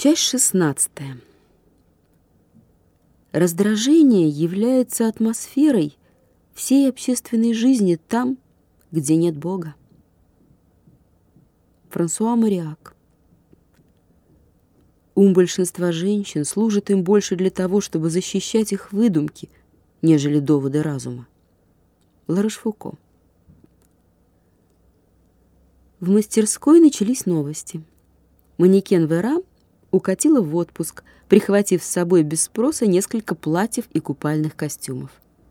Часть 16. Раздражение является атмосферой всей общественной жизни там, где нет Бога. Франсуа Мариак. Ум большинства женщин служит им больше для того, чтобы защищать их выдумки, нежели доводы разума. Ла Рошфуко. В мастерской начались новости. Манекен Вера укатила в отпуск, прихватив с собой без спроса несколько платьев и купальных костюмов.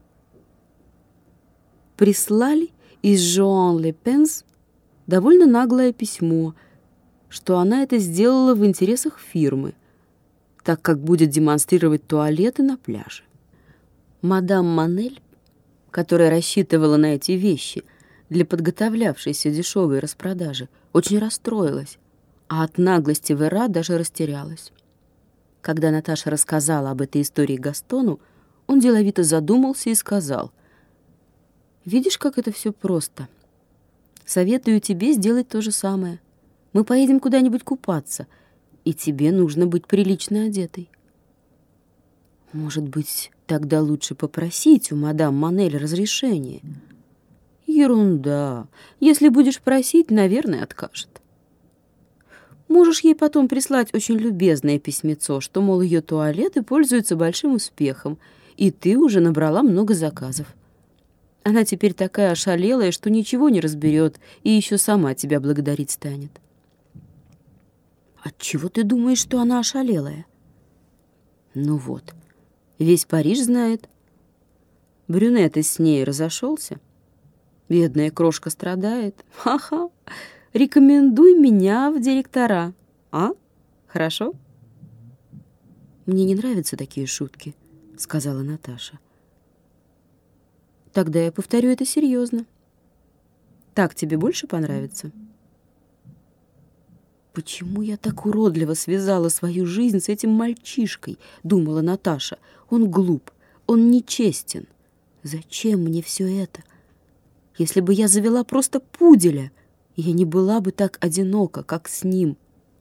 Прислали из Жоан-ле-Пенс довольно наглое письмо, что она это сделала в интересах фирмы, так как будет демонстрировать туалеты на пляже. Мадам Манель, которая рассчитывала на эти вещи для подготовлявшейся дешевой распродажи, очень расстроилась, а от наглости Вера даже растерялась. Когда Наташа рассказала об этой истории Гастону, он деловито задумался и сказал: «Видишь, как это все просто? Советую тебе сделать то же самое. Мы поедем куда-нибудь купаться, и тебе нужно быть прилично одетой». «Может быть, тогда лучше попросить у мадам Манель разрешения?» «Ерунда. Если будешь просить, наверное, откажет. Можешь ей потом прислать очень любезное письмецо, что, мол, ее туалеты пользуются большим успехом, и ты уже набрала много заказов. Она теперь такая ошалелая, что ничего не разберет, и еще сама тебя благодарить станет». «Отчего ты думаешь, что она ошалелая?» «Ну вот, весь Париж знает. Брюнет с ней разошелся. Бедная крошка страдает. Ха-ха! Рекомендуй меня в директора. А? Хорошо?» «Мне не нравятся такие шутки», — сказала Наташа. «Тогда я повторю это серьезно. Так тебе больше понравится?» «Почему я так уродливо связала свою жизнь с этим мальчишкой?» — думала Наташа. «Он глуп, он нечестен. Зачем мне все это? Если бы я завела просто пуделя, я не была бы так одинока, как с ним».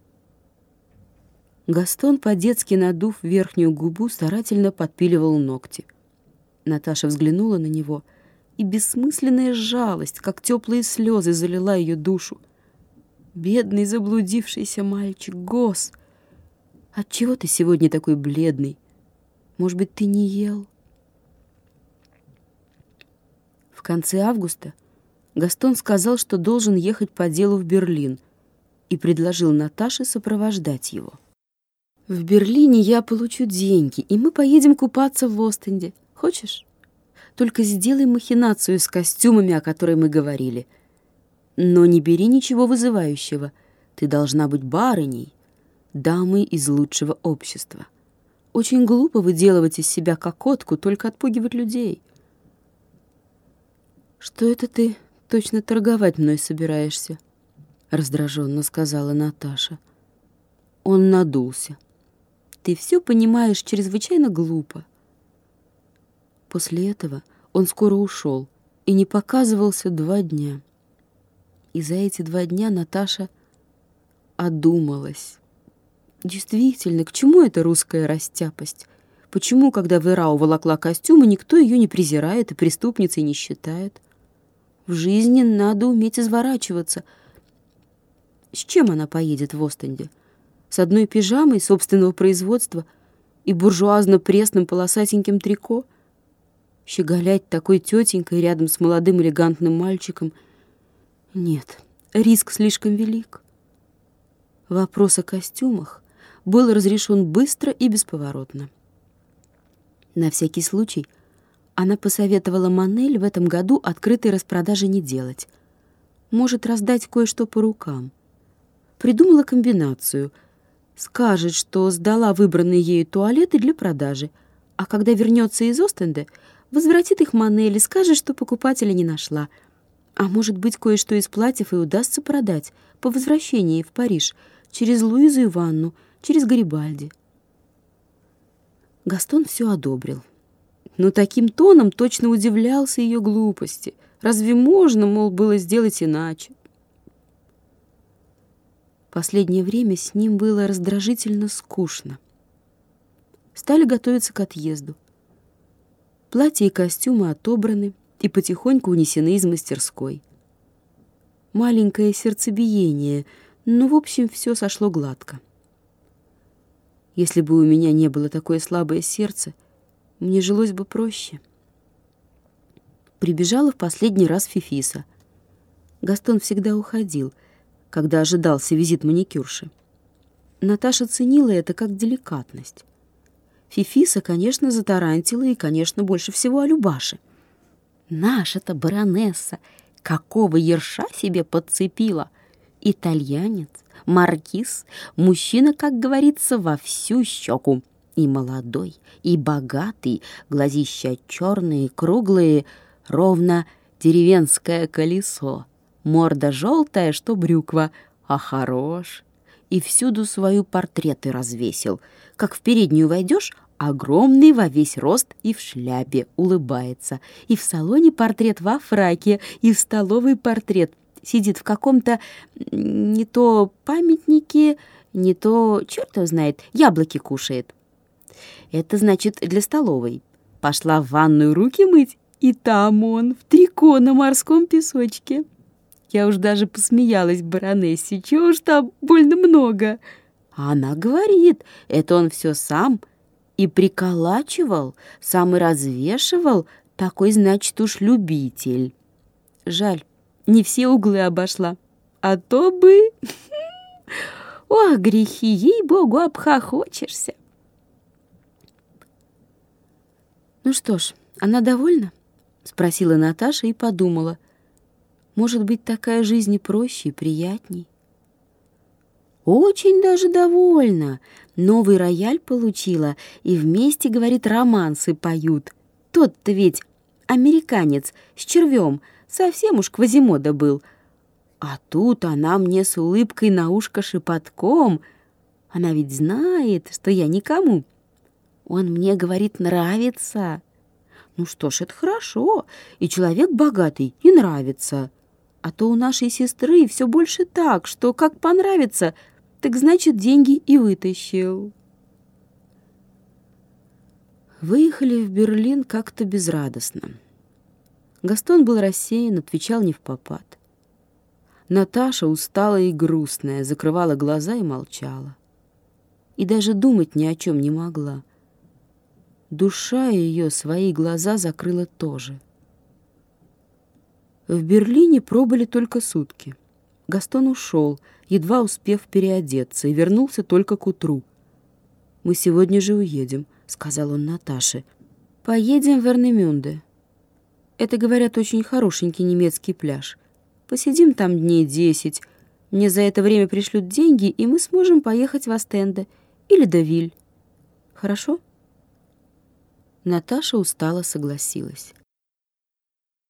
Гастон, по-детски надув верхнюю губу, старательно подпиливал ногти. Наташа взглянула на него, и бессмысленная жалость, как теплые слезы, залила ее душу. «Бедный заблудившийся мальчик, Гос! Отчего ты сегодня такой бледный? Может быть, ты не ел?» В конце августа Гастон сказал, что должен ехать по делу в Берлин, и предложил Наташе сопровождать его. «В Берлине я получу деньги, и мы поедем купаться в Остенде. Хочешь? Только сделай махинацию с костюмами, о которой мы говорили. Но не бери ничего вызывающего. Ты должна быть барыней, дамой из лучшего общества. Очень глупо выделывать из себя кокотку, только отпугивать людей». «Что это ты точно торговать мной собираешься?» — раздраженно сказала Наташа. Он надулся. «Ты все понимаешь чрезвычайно глупо». После этого он скоро ушел и не показывался 2 дня. И за эти 2 дня Наташа одумалась. Действительно, к чему эта русская растяпость? Почему, когда Вера уволокла костюмы, никто ее не презирает и преступницей не считает? В жизни надо уметь изворачиваться. С чем она поедет в Остенде? С одной пижамой собственного производства и буржуазно-пресным полосатеньким трико? Щеголять такой тетенькой рядом с молодым элегантным мальчиком? Нет, риск слишком велик. Вопрос о костюмах был разрешен быстро и бесповоротно. На всякий случай она посоветовала Манель в этом году открытой распродажи не делать. Может, раздать кое-что по рукам. Придумала комбинацию. Скажет, что сдала выбранные ею туалеты для продажи, а когда вернется из Остенда, возвратит их Манель и скажет, что покупателя не нашла. А может быть, кое-что из платьев и удастся продать по возвращении в Париж через Луизу Ивановну, через Гарибальди. Гастон все одобрил. Но таким тоном точно удивлялся ее глупости. Разве можно, мол, было сделать иначе? Последнее время с ним было раздражительно скучно. Стали готовиться к отъезду. Платья и костюмы отобраны и потихоньку унесены из мастерской. Маленькое сердцебиение, но, в общем, все сошло гладко. Если бы у меня не было такое слабое сердце, мне жилось бы проще. Прибежала в последний раз Фифиса. Гастон всегда уходил, когда ожидался визит маникюрши. Наташа ценила это как деликатность. Фифиса, конечно, затарантила и, конечно, больше всего о Любаше. Наша-то баронесса какого ерша себе подцепила! Итальянец, маркиз, мужчина, как говорится, во всю щеку. И молодой, и богатый, глазища черные, круглые, ровно деревенское колесо. Морда желтая, что брюква, а хорош. И всюду свою портреты развесил. Как в переднюю войдешь, огромный во весь рост и в шляпе улыбается. И в салоне портрет во фраке, и в столовой портрет. Сидит в каком-то не то памятнике, не то, черт его знает, яблоки кушает. Это значит для столовой. Пошла в ванную руки мыть, и там он, в трико на морском песочке. Я уж даже посмеялась баронессе, чего уж там больно много. А она говорит, это он все сам и приколачивал, сам и развешивал, такой, значит, уж любитель. Жаль, не все углы обошла, а то бы... Ох, грехи, ей-богу, обхохочешься. Ну что ж, она довольна? Спросила Наташа и подумала. Может быть, такая жизнь и проще, и приятней. Очень даже довольна. Новый рояль получила, и вместе, говорит, романсы поют. Тот-то ведь американец с червем, совсем уж Квазимода был. А тут она мне с улыбкой на ушко шепотком. Она ведь знает, что я никому. Он мне, говорит, нравится. Ну что ж, это хорошо, и человек богатый, и нравится. А то у нашей сестры все больше так, что как понравится, так значит деньги и вытащил. Выехали в Берлин как-то безрадостно. Гастон был рассеян, отвечал невпопад. Наташа, усталая и грустная, закрывала глаза и молчала. И даже думать ни о чем не могла. Душа ее свои глаза закрыла тоже. В Берлине пробыли только сутки. Гастон ушел, едва успев переодеться, и вернулся только к утру. «Мы сегодня же уедем», — сказал он Наташе. «Поедем в Вернемюнде. Это, говорят, очень хорошенький немецкий пляж. Посидим там дней 10. Мне за это время пришлют деньги, и мы сможем поехать в Остенде или Девиль. Хорошо?» Наташа устало согласилась.